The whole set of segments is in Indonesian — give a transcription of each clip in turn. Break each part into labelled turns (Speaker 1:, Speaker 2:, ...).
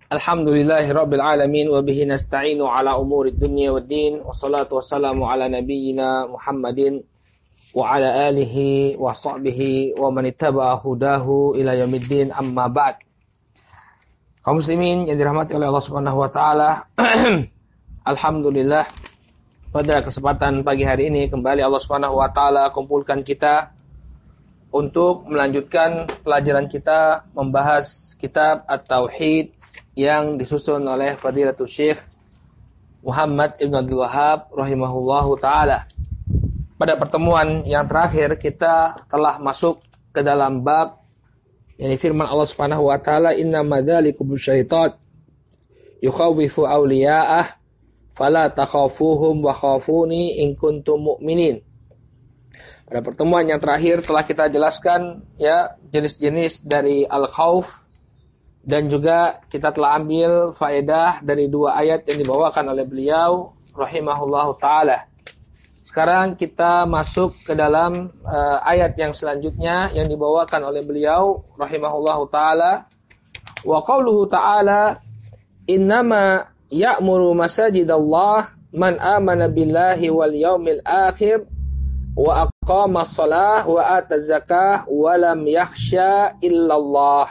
Speaker 1: Alhamdulillahirabbil alamin wa bihi nasta'inu ala umurid dunya waddin wassalatu wassalamu ala nabiyyina Muhammadin wa ala alihi wa sahbihi wa man ittaba'a hudahu ila yaumiddin amma ba'd. Kaum muslimin yang dirahmati oleh Allah Subhanahu wa taala. Alhamdulillah pada kesempatan pagi hari ini kembali Allah Subhanahu wa taala kumpulkan kita untuk melanjutkan pelajaran kita membahas kitab At-Tauhid yang disusun oleh Fadilatul Syekh Muhammad Ibn Abdul Wahhab rahimahullahu ta'ala. Pada pertemuan yang terakhir kita telah masuk ke dalam bab yakni firman Allah Subhanahu wa taala, "Innama dzalikum syaitan yukhawwifu awliya'ah fala takhafuhum wa khafuni in kuntum mu'minin." Pada pertemuan yang terakhir telah kita jelaskan ya jenis-jenis dari al-khauf, dan juga kita telah ambil faedah dari dua ayat yang dibawakan oleh beliau rahimahullahu ta'ala. Sekarang kita masuk ke dalam ayat yang selanjutnya yang dibawakan oleh beliau rahimahullahu ta'ala. Wa qauluhu ta'ala, "Innama ya'muru masajidallah man amana billahi wal yaumil akhir wa aqama as-salah wa ata zakah wa lam yakhsha illallah."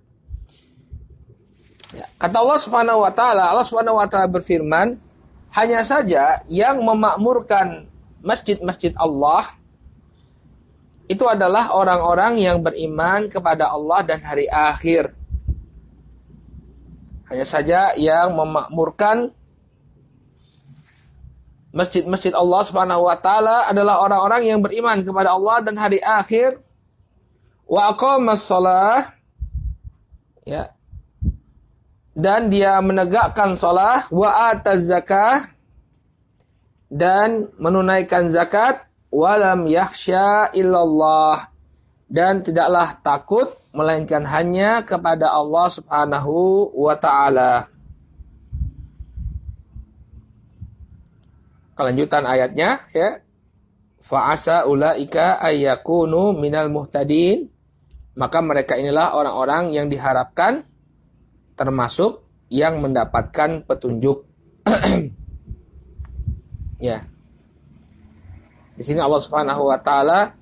Speaker 1: Kata Allah Subhanahu wa taala berfirman, hanya saja yang memakmurkan masjid-masjid Allah itu adalah orang-orang yang beriman kepada Allah dan hari akhir. Hanya saja yang memakmurkan masjid-masjid Allah Subhanahu wa taala adalah orang-orang yang beriman kepada Allah dan hari akhir. Wa aqamas shalah, ya, dan dia menegakkan shalah, wa ataz zakah, dan menunaikan zakat, walam yakhsha illallah, dan tidaklah takut melainkan hanya kepada Allah Subhanahu wa taala. Kelanjutan ayatnya ya, fa'asa ulaika ayyakunu minal muhtadin, maka mereka inilah orang-orang yang diharapkan termasuk yang mendapatkan petunjuk. Ya. Di sini Allah Subhanahu wa taala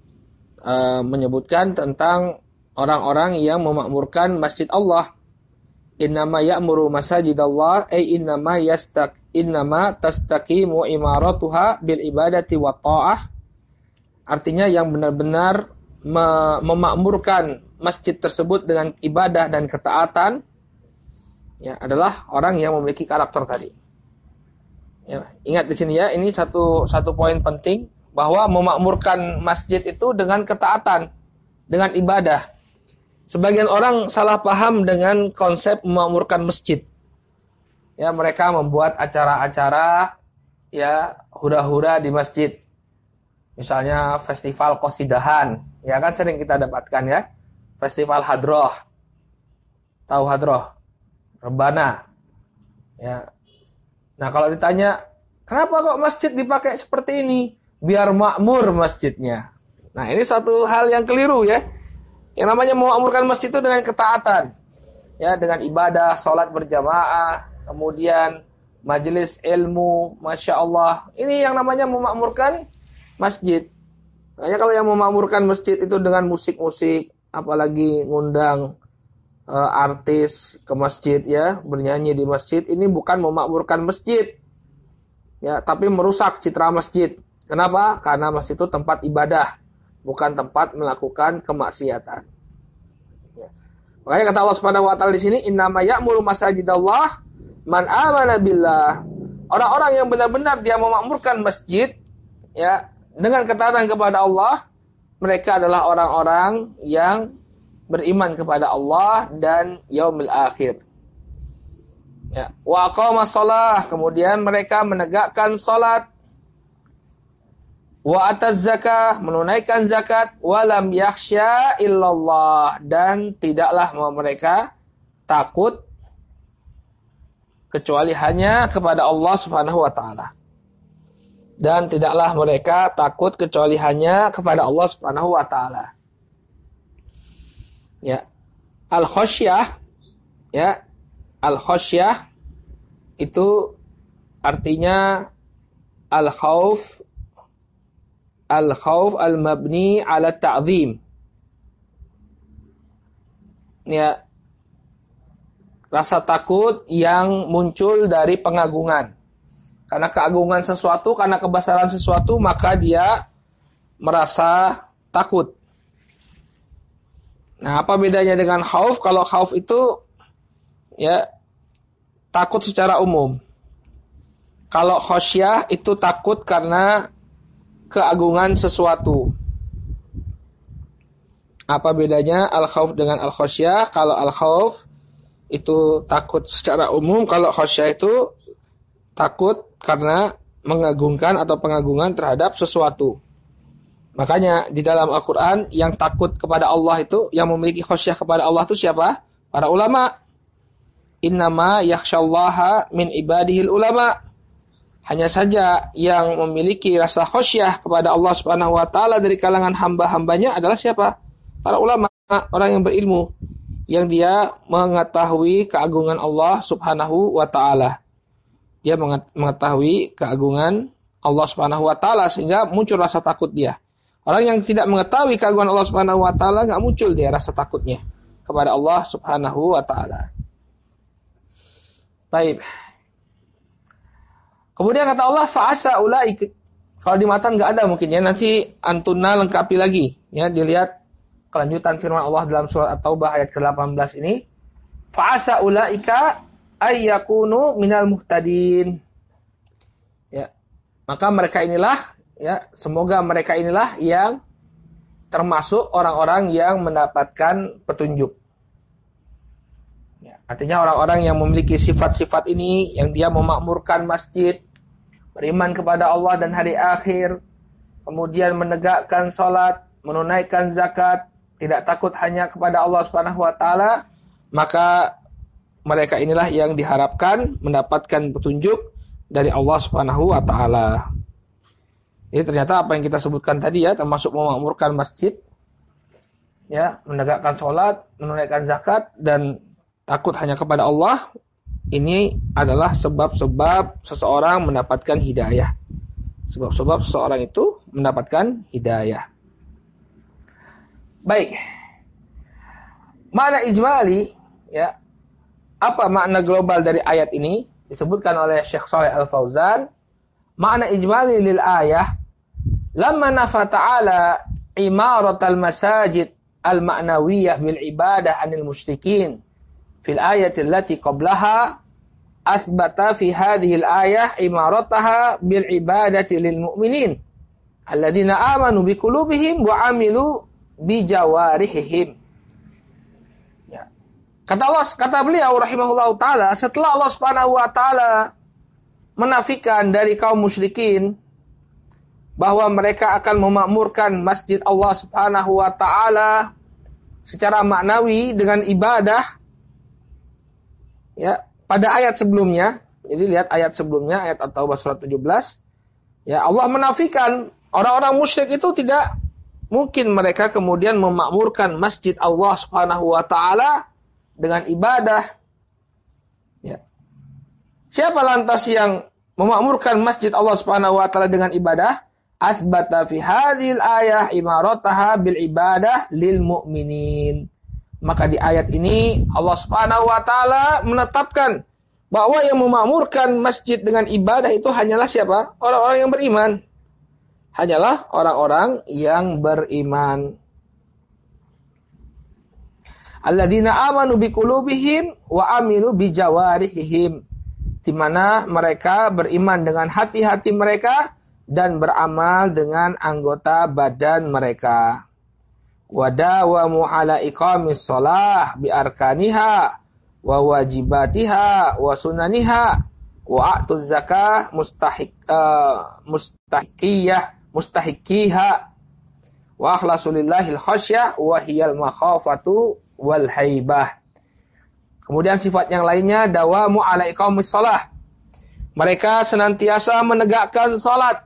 Speaker 1: menyebutkan tentang orang-orang yang memakmurkan masjid Allah. Innama ya'muru masajidallah ay innama tastaqimu imaratuha bil ibadati wa ta'ah. Artinya yang benar-benar memakmurkan masjid tersebut dengan ibadah dan ketaatan ya adalah orang yang memiliki karakter tadi. Ya, ingat di sini ya, ini satu poin penting bahwa memakmurkan masjid itu dengan ketaatan, dengan ibadah. Sebagian orang salah paham dengan konsep memakmurkan masjid. Ya, mereka membuat acara-acara ya hura-hura di masjid. Misalnya festival qasidahan, ya kan sering kita dapatkan ya. Festival hadroh. Tahu hadroh? Rebana. Ya. Nah, kalau ditanya, kenapa kok masjid dipakai seperti ini? Biar makmur masjidnya. Nah, ini suatu hal yang keliru ya. Yang namanya memakmurkan masjid itu dengan ketaatan. Ya, dengan ibadah, sholat berjamaah, kemudian majelis ilmu, Masya Allah. Ini yang namanya memakmurkan masjid. Makanya kalau yang memakmurkan masjid itu dengan musik-musik, apalagi ngundang artis ke masjid ya, bernyanyi di masjid, ini bukan memakmurkan masjid. Ya, tapi merusak citra masjid. Kenapa? Karena masjid itu tempat ibadah, bukan tempat melakukan kemaksiatan. Ya. Makanya kata Allah Subhanahu wa taala di sini, "Innama ya'muru masajidallah man amana billah." Orang-orang yang benar-benar dia memakmurkan masjid ya dengan ketaatan kepada Allah, mereka adalah orang-orang yang beriman kepada Allah dan yaumil akhir. Ya, wa aqamas shalah, kemudian mereka menegakkan salat. Wa ataz zakah, menunaikan zakat, wa lam yakhsha illallah, dan tidaklah mereka takut kecuali hanya kepada Allah Subhanahu wa taala. Dan tidaklah mereka takut kecuali hanya kepada Allah Subhanahu wa taala. Ya. Al-khasyah ya al-khasyah itu artinya al-khauf al-mabni ala ta'zim. Ya, rasa takut yang muncul dari pengagungan. Karena keagungan sesuatu, karena kebesaran sesuatu, maka dia merasa takut. Nah, apa bedanya dengan khauf? Kalau khauf itu ya takut secara umum. Kalau khasyah itu takut karena keagungan sesuatu. Apa bedanya al-khauf dengan al-khasyah? Kalau al-khauf itu takut secara umum, kalau khasyah itu takut karena mengagungkan atau pengagungan terhadap sesuatu. Makanya di dalam Al-Quran yang takut kepada Allah itu, yang memiliki khasyah kepada Allah itu siapa? Para ulama. Innama yakhsyallaha min ibadihil ulama. Hanya saja yang memiliki rasa khasyah kepada Allah Subhanahu wa taala dari kalangan hamba-hambanya adalah siapa? Para ulama, orang yang berilmu, yang dia mengetahui keagungan Allah Subhanahu wa taala. Dia mengetahui keagungan Allah Subhanahu wa taala sehingga muncul rasa takut dia. Orang yang tidak mengetahui keagungan Allah Subhanahu wa taala enggak muncul dia rasa takutnya kepada Allah Subhanahu wa taala. Baik. Kemudian kata Allah fa'asa ulaik. Kalau di matan enggak ada mungkin ya, nanti Antuna lengkapi lagi ya, dilihat kelanjutan firman Allah dalam surat At-Taubah ayat ke-18 ini. Fa'asa ulaika ayyakunu minal muhtadin. Ya. Maka mereka inilah ya, semoga mereka inilah yang termasuk orang-orang yang mendapatkan petunjuk. Ya, artinya orang-orang yang memiliki sifat-sifat ini, yang dia memakmurkan masjid, beriman kepada Allah dan hari akhir, kemudian menegakkan salat, menunaikan zakat, tidak takut hanya kepada Allah Subhanahu wa taala, maka mereka inilah yang diharapkan mendapatkan petunjuk dari Allah Subhanahu wa taala. Jadi ternyata apa yang kita sebutkan tadi ya, termasuk memakmurkan masjid, ya, menegakkan salat, menunaikan zakat dan takut hanya kepada Allah, ini adalah sebab-sebab seseorang mendapatkan hidayah. Sebab-sebab seseorang itu mendapatkan hidayah. Baik. Makna ijmali, ya. Apa makna global dari ayat ini? Disebutkan oleh Syekh Shalih Al-Fauzan, makna ijmali lil ayah, lamma nafa ta'ala imaratal masajid al-ma'nawiyah bil ibadah anil musyrikin fil ayati allati qablaha, athbata fi hadhihi al-ayah imarataha bil ibadati lil mu'minin alladhina amanu bi qulubihim wa amilu bi jawarihihim. Kata beliau rahimahullah ta'ala, setelah Allah Subhanahu wa ta'ala menafikan dari kaum musyrikin bahwa mereka akan memakmurkan masjid Allah Subhanahu wa ta'ala secara maknawi dengan ibadah, ya, pada ayat sebelumnya. Jadi lihat ayat sebelumnya, ayat At-Taubah surat 17. Ya, Allah menafikan orang-orang musyrik itu tidak mungkin mereka kemudian memakmurkan masjid Allah Subhanahu wa ta'ala dengan ibadah. Ya. Siapa lantas yang memakmurkan masjid Allah Subhanahu wa taala dengan ibadah? Athbata fi hadhil ayah imarataha bil ibadah lil mu'minin. Maka di ayat ini Allah Subhanahu wa taala menetapkan bahwa yang memakmurkan masjid dengan ibadah itu hanyalah siapa? Orang-orang yang beriman. Hanyalah orang-orang yang beriman. Alladzina amanu biqulubihim wa amilu bijawarihim, di mana mereka beriman dengan hati-hati mereka dan beramal dengan anggota badan mereka. Wa dawamu ala iqamis shalah bi arkaniha wa wajibatiha wa sunaniha wa atuz zakah mustahiqiha wa akhlasu lillahil khasyah wa hiyal makhafatu wal haibah. Kemudian sifat yang lainnya, dawamu ala iqamis shalah. Mereka senantiasa menegakkan salat,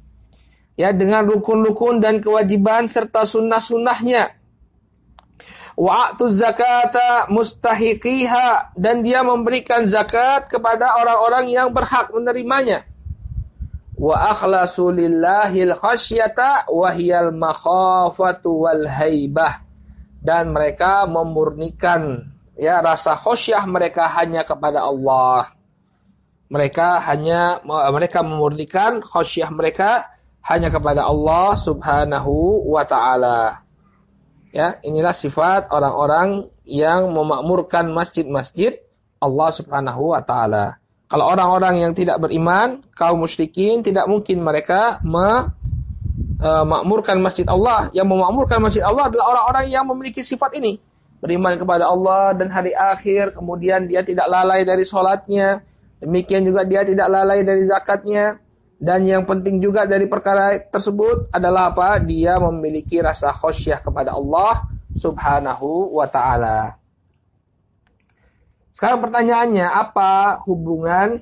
Speaker 1: ya, dengan rukun-rukun dan kewajiban serta sunnah-sunnahnya. Wa atuz zakata mustahiqiha, dan dia memberikan zakat kepada orang-orang yang berhak menerimanya. Wa akhlasu lillahil khasyata wa hiyal makhafatu wal haibah, dan mereka memurnikan rasa khasyah mereka hanya kepada Allah. Mereka memurnikan khasyah mereka hanya kepada Allah Subhanahu wa taala. Ya, inilah sifat orang-orang yang memakmurkan masjid-masjid Allah Subhanahu wa taala. Kalau orang-orang yang tidak beriman, kaum musyrikin, tidak mungkin mereka memakmurkan masjid Allah. Yang memakmurkan masjid Allah adalah orang-orang yang memiliki sifat ini. Beriman kepada Allah dan hari akhir, kemudian dia tidak lalai dari sholatnya, demikian juga dia tidak lalai dari zakatnya. Dan yang penting juga dari perkara tersebut adalah apa? Dia memiliki rasa khasyah kepada Allah Subhanahu wa ta'ala. Sekarang pertanyaannya, apa hubungan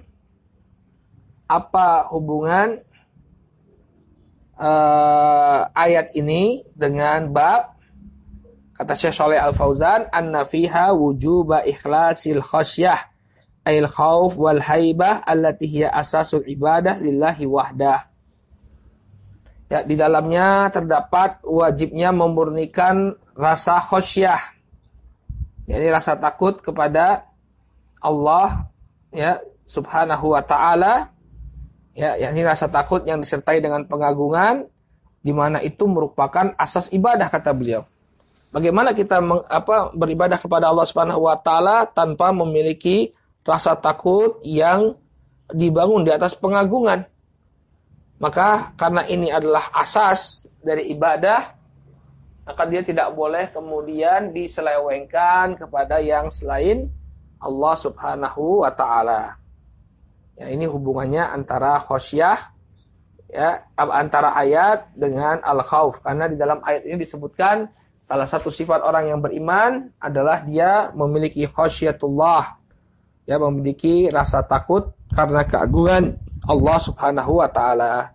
Speaker 1: ayat ini dengan bab, kata Syekh Shalih Al-Fauzan, anna fiha wujuba ikhlasil khasyah ail khauf wal haibah allati hiya asasul ibadah lillahi wahdah. Ya, di dalamnya terdapat wajibnya memurnikan rasa khasyah, yakni rasa takut kepada Allah Subhanahu wa taala, yakni rasa takut yang disertai dengan pengagungan, di mana itu merupakan asas ibadah, kata beliau. Bagaimana kita beribadah kepada Allah Subhanahu wa taala tanpa memiliki rasa takut yang dibangun di atas pengagungan? Maka karena ini adalah asas dari ibadah, maka dia tidak boleh kemudian diselewengkan kepada yang selain Allah Subhanahu wa ta'ala. Ya, ini hubungannya antara khasyah, antara ayat dengan al-khauf. Karena di dalam ayat ini disebutkan salah satu sifat orang yang beriman adalah dia memiliki khasyatullah, memiliki rasa takut karena keagungan Allah Subhanahu wa ta'ala.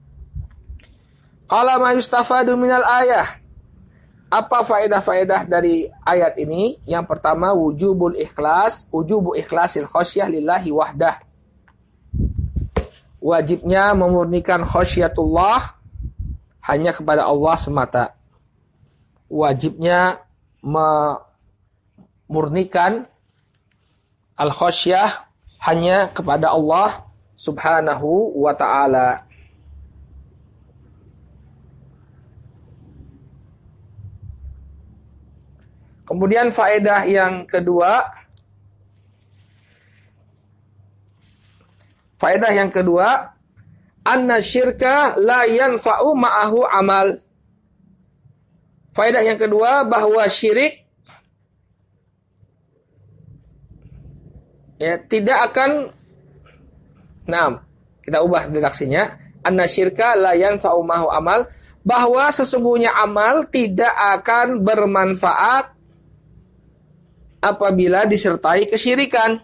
Speaker 1: Qala ma yustafadu minal ayah. Apa faedah-faedah dari ayat ini? Yang pertama, wujubu ikhlasil khasyah lillahi wahdah. Wajibnya memurnikan khasyatullah hanya kepada Allah semata. Wajibnya memurnikan al-khasyah hanya kepada Allah Subhanahu wa ta'ala. Kemudian faedah yang kedua, anna syirka la yanfa'u ma'ahu amal. Faedah yang kedua, bahwa syirik tidak akan, kita ubah redaksinya, anna syirka la yanfa'u ma'ahu amal, bahwa sesungguhnya amal tidak akan bermanfaat apabila disertai kesyirikan.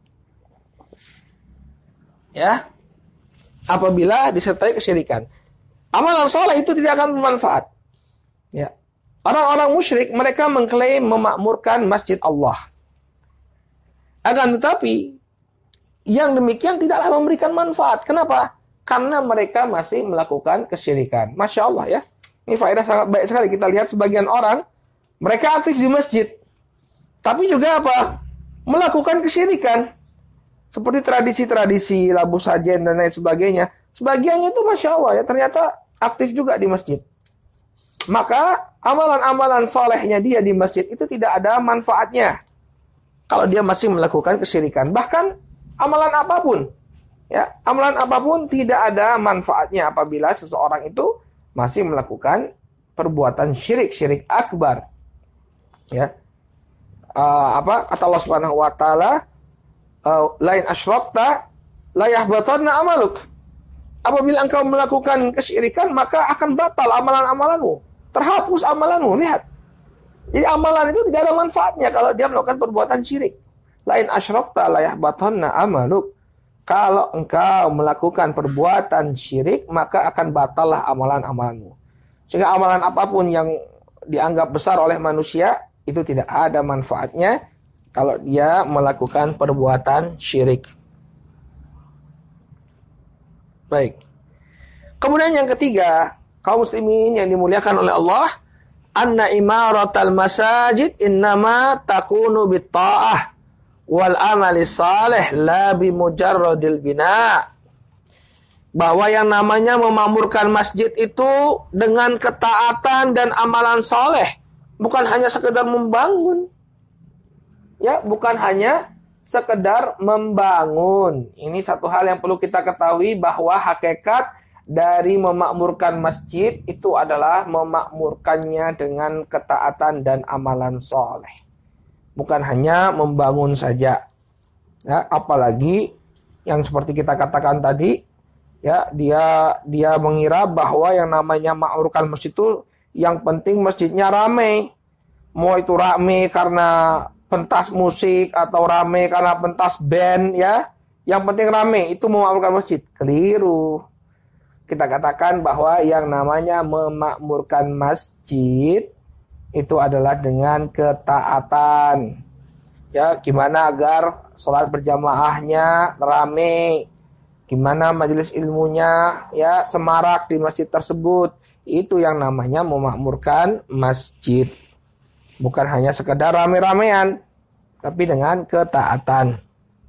Speaker 1: Apabila disertai kesyirikan, amalan saleh itu tidak akan bermanfaat. Orang-orang musyrik mereka mengklaim memakmurkan masjid Allah. Akan tetapi yang demikian tidaklah memberikan manfaat. Kenapa? Karena mereka masih melakukan kesyirikan. Masya Allah ya. Ini faedah sangat baik sekali. Kita lihat sebagian orang, mereka aktif di masjid, tapi juga melakukan kesyirikan. Seperti tradisi-tradisi, labu sajen dan lain sebagainya. Sebagiannya itu Masya Allah ya, ternyata aktif juga di masjid. Maka amalan-amalan solehnya dia di masjid itu tidak ada manfaatnya kalau dia masih melakukan kesyirikan. Bahkan amalan apapun tidak ada manfaatnya apabila seseorang itu masih melakukan perbuatan syirik akbar. Kata Allah Subhanahu wa taala, lain asyrakta la yahbatanna amaluk. Apabila engkau melakukan kesyirikan, maka akan batal amalan-amalanmu, terhapus amalanmu. Lihat, jadi amalan itu tidak ada manfaatnya kalau dia melakukan perbuatan syirik. Lain asyrakta la yahbatanna amaluk. Kalau engkau melakukan perbuatan syirik, maka akan batallah amalan-amalanmu. Sehingga amalan apapun yang dianggap besar oleh manusia, itu tidak ada manfaatnya kalau dia melakukan perbuatan syirik. Baik. Kemudian yang ketiga, kaum muslimin yang dimuliakan oleh Allah, anna imaratal masajid innama takunu bitta'ah wal amali salih la bimujarradil bina. Bahwa yang namanya memakmurkan masjid itu dengan ketaatan dan amalan soleh, bukan hanya sekedar membangun. Ya, bukan hanya sekedar membangun. Ini satu hal yang perlu kita ketahui, bahwa hakikat dari memakmurkan masjid itu adalah memakmurkannya dengan ketaatan dan amalan soleh. Bukan hanya membangun saja. Ya, apalagi yang seperti kita katakan tadi, ya, dia mengira bahwa yang namanya memakmurkan masjid itu yang penting masjidnya ramai. Mau itu ramai karena pentas musik atau ramai karena pentas band, ya. Yang penting ramai, itu memakmurkan masjid. Keliru. Kita katakan bahwa yang namanya memakmurkan masjid itu adalah dengan ketaatan. Ya, gimana agar sholat berjamaahnya ramai, gimana majelis ilmunya ya semarak di masjid tersebut. Itu yang namanya memakmurkan masjid. Bukan hanya sekedar rame-ramean, tapi dengan ketaatan.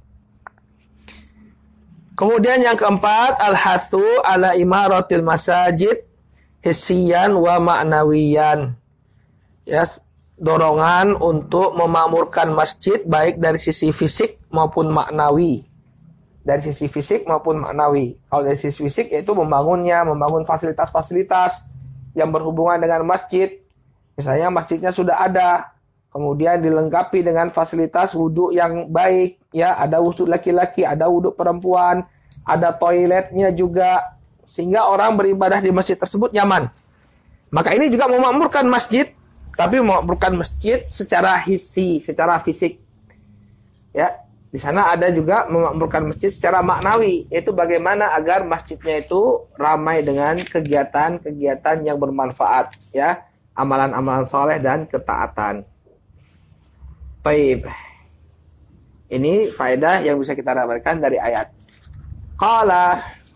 Speaker 1: Kemudian yang keempat, al-hathu ala imaratil masajid hissiyan wa ma'nawiyan. Ya, dorongan untuk memakmurkan masjid baik dari sisi fisik maupun maknawi. Dari sisi fisik maupun maknawi. Kalau dari sisi fisik yaitu membangunnya, membangun fasilitas-fasilitas yang berhubungan dengan masjid. Misalnya masjidnya sudah ada, kemudian dilengkapi dengan fasilitas wudhu yang baik, ya, ada wudhu laki-laki, ada wudhu perempuan, ada toiletnya juga, sehingga orang beribadah di masjid tersebut nyaman. Maka ini juga memakmurkan masjid, tapi memakmurkan masjid secara hissi, secara fisik. Ya, di sana ada juga memakmurkan masjid secara maknawi, yaitu bagaimana agar masjidnya itu ramai dengan kegiatan-kegiatan yang bermanfaat, ya, amalan-amalan soleh dan ketaatan. Baik. Ini faedah yang bisa kita dapatkan dari ayat. Qala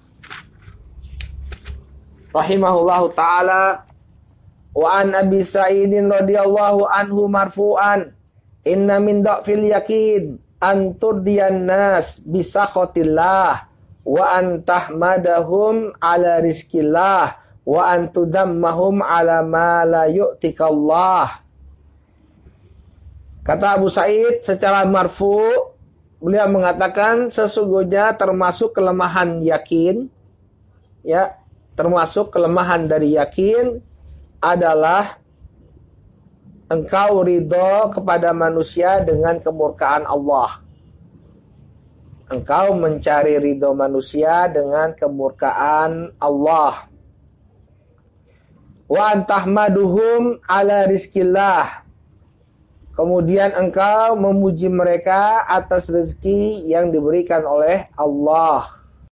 Speaker 1: rahimahullahu ta'ala wa an Abi Sa'idin radhiyallahu anhu marfu'an inna min da'fil yakin an turdiyan nas bisakhatillah wa an tahmadahum ala rizkillah wa an tudhammahum ala ma la yu'tikallah. Kata Abu Sa'id secara marfu, beliau mengatakan sesungguhnya termasuk kelemahan yakin, ya, termasuk kelemahan dari yakin adalah engkau ridho kepada manusia dengan kemurkaan Allah. Engkau mencari ridho manusia dengan kemurkaan Allah. Wa antahmaduhum ala rizkillah. Kemudian engkau memuji mereka atas rezeki yang diberikan oleh Allah.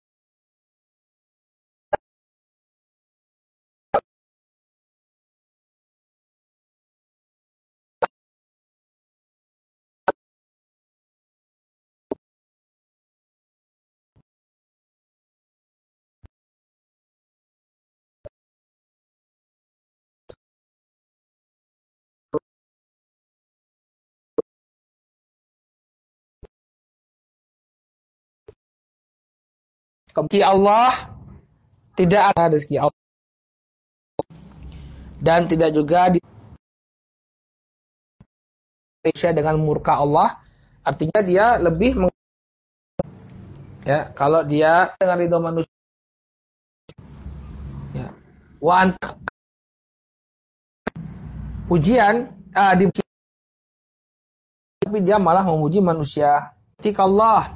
Speaker 1: Rezeki Allah tidak ada rezeki Allah dan tidak juga di Indonesia dengan murka Allah, artinya dia lebih ya, kalau dia dengan ridho manusia ya. Pujian tapi dia malah memuji manusia. Jika Allah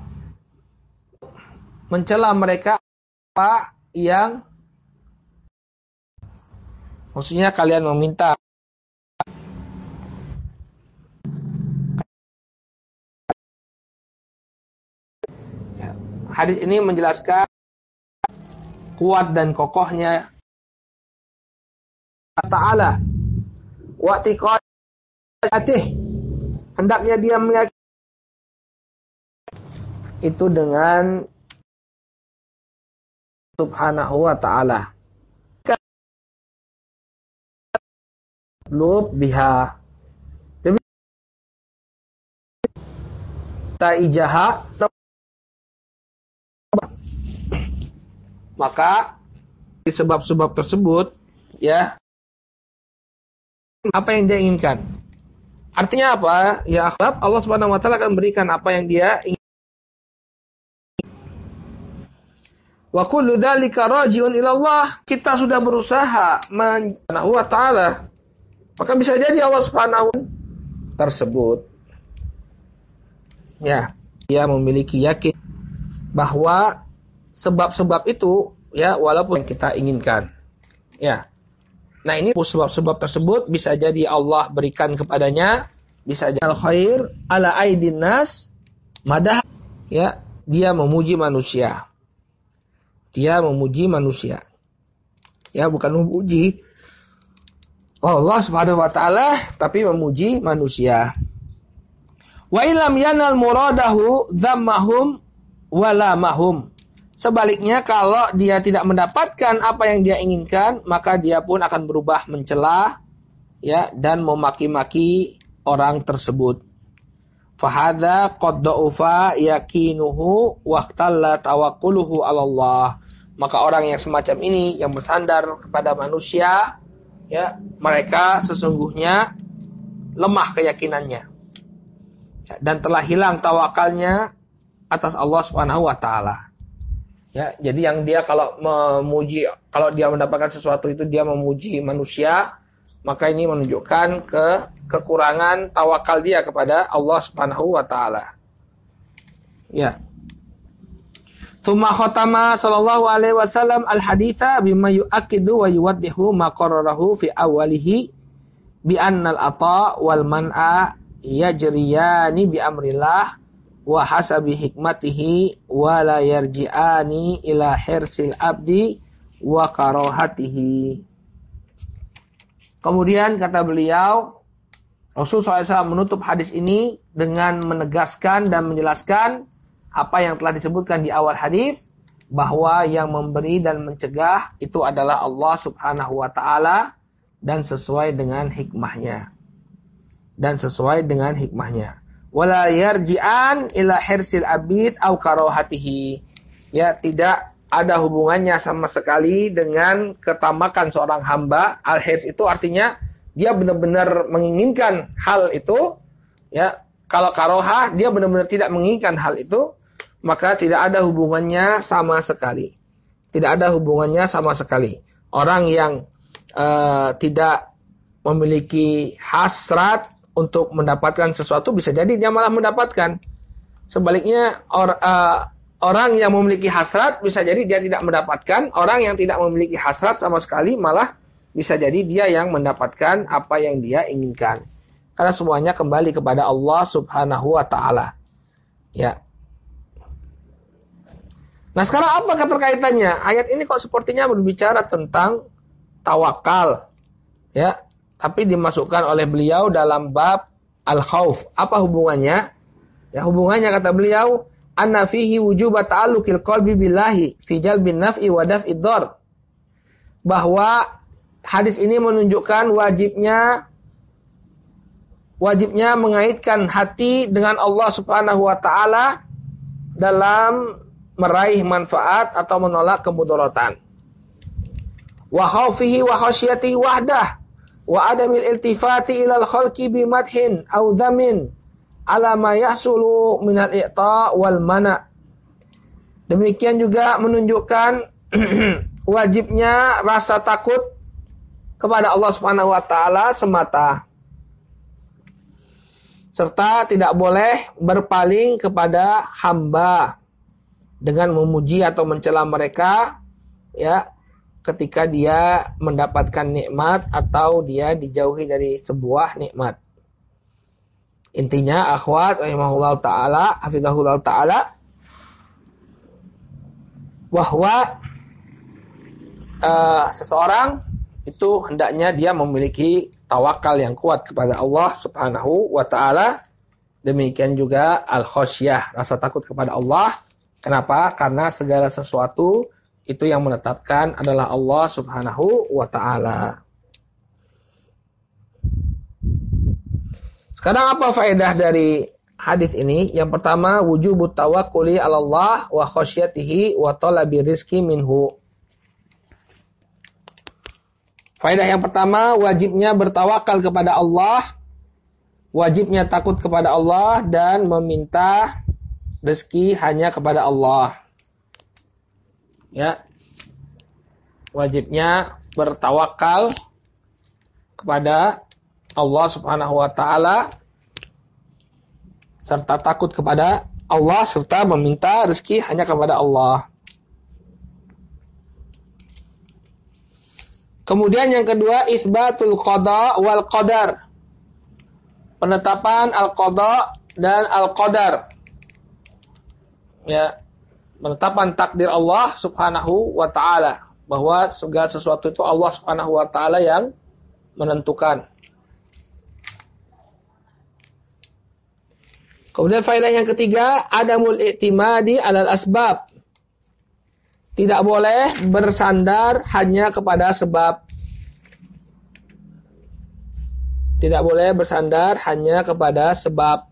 Speaker 1: mencela mereka apa yang maksudnya kalian meminta ya. Hadis ini menjelaskan kuat dan kokohnya Ta'ala wa tiqad hendaknya dia meyakini itu dengan Subhanahu wa ta'ala. Lub biha. Taijaha. Maka di sebab-sebab tersebut, ya, apa yang dia inginkan. Artinya apa? Ya, Allah Subhanahu wa ta'ala akan berikan apa yang dia inginkan. Wa kullu dzalika raji'un ila Allah. Kita sudah berusaha Subhanahu wa ta'ala. Maka bisa jadi Allah Subhanahu tersebut. Ya, dia memiliki yakin bahwa sebab-sebab itu, ya, walaupun kita inginkan. Ya. Nah, ini sebab-sebab tersebut bisa jadi Allah berikan kepadanya, bisa jadi al-khair ala aidin nas madah, ya, dia memuji manusia. Dia memuji manusia. Ya, bukan memuji Allah Subhanahu wa ta'ala, tapi memuji manusia. Wa illam yanal muradahu dhammahum walamahum. Sebaliknya, kalau dia tidak mendapatkan apa yang dia inginkan, maka dia pun akan berubah mencela, ya, dan memaki-maki orang tersebut. Fahadha qad da'ufa yakinuhu waqtalla tawakkuluhu 'ala Allah. Maka orang yang semacam ini yang bersandar kepada manusia, ya, mereka sesungguhnya lemah keyakinannya dan telah hilang tawakalnya atas Allah Subhanahu wa ta'ala. Ya, jadi yang dia kalau memuji, kalau dia mendapatkan sesuatu itu dia memuji manusia, maka ini menunjukkan kekurangan tawakal dia kepada Allah Subhanahu wa ta'ala. Ya. Tsumma khatama sallallahu alaihi wasallam al-haditsa bima yu'akkidu wa yuwaddihu ma qarrarahu fi awwalihi bi annal ata wal man'a yajriyani bi amrillah wa hasabi hikmatihi wa la yarji'ani ila hirsil abdi wa karahatihi. Kemudian kata beliau, Rasulullah SAW menutup hadis ini dengan menegaskan dan menjelaskan apa yang telah disebutkan di awal hadis, bahwa yang memberi dan mencegah itu adalah Allah Subhanahu wa ta'ala dan sesuai dengan hikmahnya. Wala yarji'an ila hirsil abid au karahatihi. Ya, tidak ada hubungannya sama sekali dengan ketamakan seorang hamba. Al-hirs itu artinya dia benar-benar menginginkan hal itu. Ya, kalau karohah dia benar-benar tidak menginginkan hal itu, maka tidak ada hubungannya sama sekali. Orang yang tidak memiliki hasrat untuk mendapatkan sesuatu, bisa jadi dia malah mendapatkan. Sebaliknya, orang yang memiliki hasrat, bisa jadi dia tidak mendapatkan. Orang yang tidak memiliki hasrat sama sekali, malah bisa jadi dia yang mendapatkan apa yang dia inginkan. Karena semuanya kembali kepada Allah Subhanahu wa ta'ala. Ya. Nah, sekarang apa keterkaitannya? Ayat ini kok sepertinya berbicara tentang tawakal. Ya, tapi dimasukkan oleh beliau dalam bab al-khauf. Apa hubungannya? Ya, hubungannya kata beliau, anna fihi wujuba ta'alluqil qalbi billahi fi jalbin naf'i wa daf'id dhar. Bahwa hadis ini menunjukkan wajibnya mengaitkan hati dengan Allah Subhanahu wa ta'ala dalam meraih manfaat atau menolak kemudaratan. Wa khaufihi wa khasyatihi wahdah wa adamil iltifati ilal khalqi bimadhin aw dhamin ala ma yahsulu minal i'ta wal mana. Demikian juga menunjukkan wajibnya rasa takut kepada Allah Subhanahu wa ta'ala semata, serta tidak boleh berpaling kepada hamba dengan memuji atau mencela mereka, ya, ketika dia mendapatkan nikmat atau dia dijauhi dari sebuah nikmat. Intinya, akhwat rahimahullah ta'ala, hafizahullah ta'ala, bahwa seseorang itu hendaknya dia memiliki tawakal yang kuat kepada Allah Subhanahu wa taala. Demikian juga al-khasyah, rasa takut kepada Allah. Kenapa? Karena segala sesuatu itu yang menetapkan adalah Allah Subhanahu wa taala. Sekarang apa faedah dari hadis ini? Yang pertama, wujubut tawakkuli 'ala Allah wa khasyatihi wa talabi rizqi minhu. Faedah yang pertama, wajibnya bertawakal kepada Allah, wajibnya takut kepada Allah dan meminta rezeki hanya kepada Allah. Ya. Wajibnya bertawakal kepada Allah Subhanahu wa taala serta takut kepada Allah serta meminta rezeki hanya kepada Allah. Kemudian yang kedua, isbatul qada wal qadar. Penetapan al-qada dan al-qadar. Ya, penetapan takdir Allah Subhanahu wa taala, bahwa segala sesuatu itu Allah Subhanahu wa taala yang menentukan. Kemudian faedah yang ketiga, adamul i'timadi 'alal asbab. Tidak boleh bersandar hanya kepada sebab. Tidak boleh bersandar hanya kepada sebab.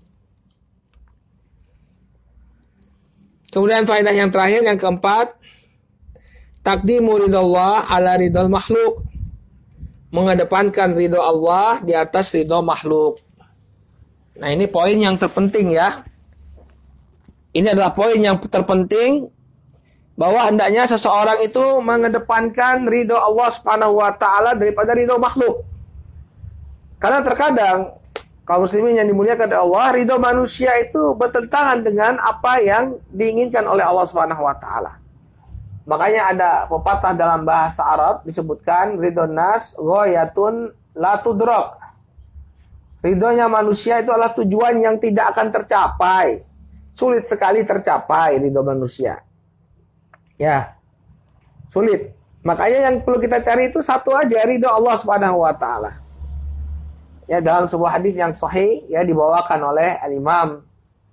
Speaker 1: Kemudian faedah yang terakhir, yang keempat, taqdimu ridallah ala ridal makhluk. Mengedepankan ridho Allah di atas ridho makhluk. Nah, ini poin yang terpenting ya. Ini adalah poin yang terpenting, bahwa hendaknya seseorang itu mengedepankan ridho Allah Subhanahu wa taala daripada ridho makhluk. Karena terkadang kaum muslimin yang dimuliakan oleh Allah, ridho manusia itu bertentangan dengan apa yang diinginkan oleh Allah Subhanahu wa taala. Makanya ada pepatah dalam bahasa Arab disebutkan, ridho nas ghayatun la tudrak. Ridhonya manusia itu adalah tujuan yang tidak akan tercapai. Sulit sekali tercapai ridho manusia. Ya, sulit. Makanya yang perlu kita cari itu satu aja, ridho Allah Subhanahu wa taala. Ya, dalam sebuah hadis yang sahih ya, dibawakan oleh al-Imam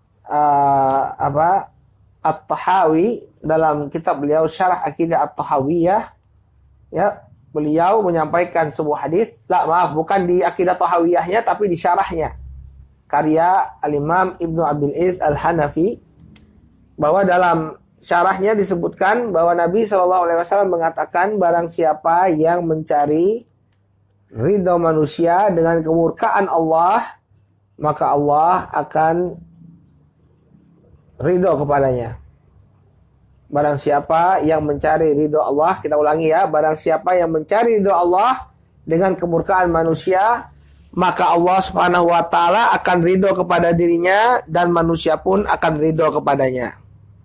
Speaker 1: At-Tahawi dalam kitab beliau Syarah Aqidah At-Tahawiyah, ya, beliau menyampaikan sebuah hadis, bukan di Aqidah Tahawiyahnya tapi di syarahnya, karya al-Imam Ibnu Abil Iz Al-Hanafi, bahwa dalam syarahnya disebutkan bahwa Nabi SAW mengatakan, barang siapa yang mencari ridho manusia dengan kemurkaan Allah, maka Allah akan ridho kepadanya. Barang siapa yang mencari ridho Allah, kita ulangi ya, barang siapa yang mencari ridho Allah dengan kemurkaan manusia, maka Allah Subhanahu wa taala akan ridho kepada dirinya dan manusia pun akan ridho kepadanya.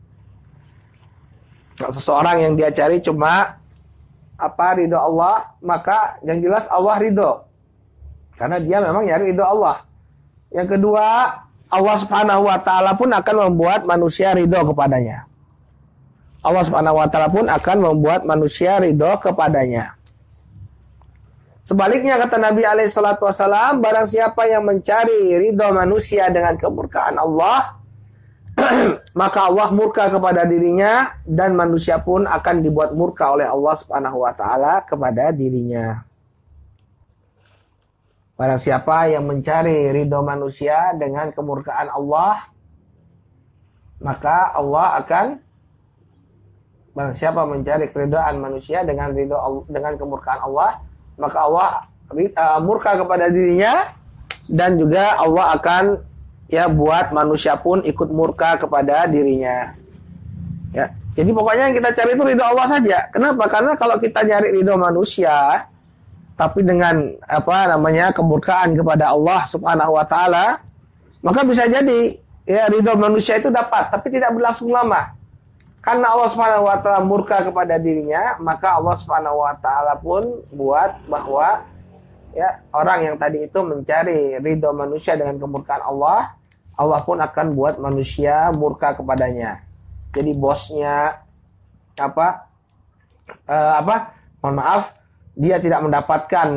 Speaker 1: Kalau seseorang yang dia cari cuma ridho Allah, maka yang jelas Allah ridho, karena dia memang nyari ridho Allah. Yang kedua, Allah Subhanahu wa taala pun akan membuat manusia ridho kepadanya. Allah Subhanahu wa taala pun akan membuat manusia ridho kepadanya. Sebaliknya kata Nabi alaihi salatu wasallam, barang siapa yang mencari ridho manusia dengan kemurkaan Allah, maka Allah murka kepada dirinya dan manusia pun akan dibuat murka oleh Allah Subhanahu wa taala kepada dirinya. Barang siapa yang mencari ridho manusia dengan kemurkaan Allah, maka Allah akan, barang siapa mencari keridhaan manusia dengan kemurkaan Allah, maka Allah murka kepada dirinya dan juga Allah akan buat manusia pun ikut murka kepada dirinya. Ya. Jadi pokoknya yang kita cari itu ridho Allah saja. Kenapa? Karena kalau kita nyari ridho manusia tapi dengan kemurkaan kepada Allah Subhanahu wa taala, maka bisa jadi ridho manusia itu dapat tapi tidak berlangsung lama. Karena Allah Subhanahu wa taala murka kepada dirinya, maka Allah Subhanahu wa taala pun buat bahwa orang yang tadi itu mencari ridho manusia dengan kemurkaan Allah, Allah pun akan buat manusia murka kepadanya. Jadi bosnya dia tidak mendapatkan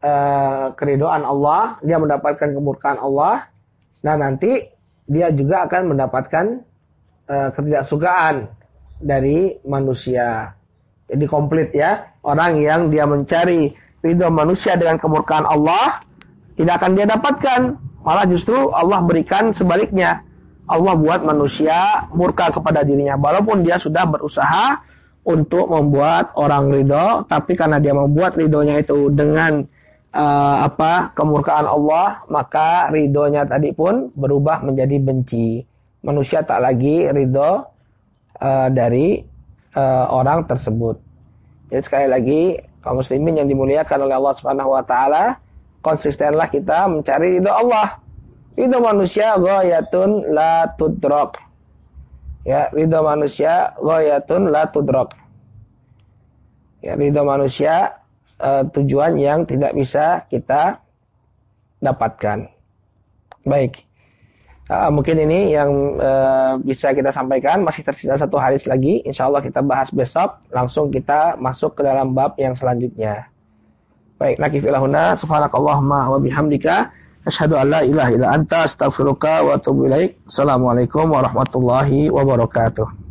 Speaker 2: keridhaan Allah, dia mendapatkan kemurkaan Allah, dan nanti dia juga akan mendapatkan ketidaksukaan dari manusia. Jadi komplit ya. Orang yang dia mencari ridho manusia dengan kemurkaan Allah, tidak akan dia dapatkan. Malah justru Allah berikan sebaliknya. Allah buat manusia murka kepada dirinya. Walaupun dia sudah berusaha untuk membuat orang ridho, tapi karena dia membuat ridhonya itu dengan kemurkaan Allah, maka ridhonya tadi pun berubah menjadi benci. Manusia tak lagi ridho dari orang tersebut. Jadi sekali lagi, kaum muslimin yang dimuliakan oleh Allah Subhanahu wa taala, konsistenlah kita mencari ridho Allah. Ridho manusia ghayatun la tudrak. Ya, ridho manusia ghayatun la tudrak. Ya, ridho manusia tujuan yang tidak bisa kita dapatkan. Baik. Mungkin ini yang bisa kita sampaikan. Masih tersisa satu hadis lagi. Insya Allah kita bahas besok. Langsung kita masuk ke dalam bab yang selanjutnya. Baik. Nakifilahuna. Subhanakallahumma wa bihamdika. Asyhadu an la ilaha illa anta astaghfiruka wa atubu ilaik. Assalamualaikum warahmatullahi wabarakatuh.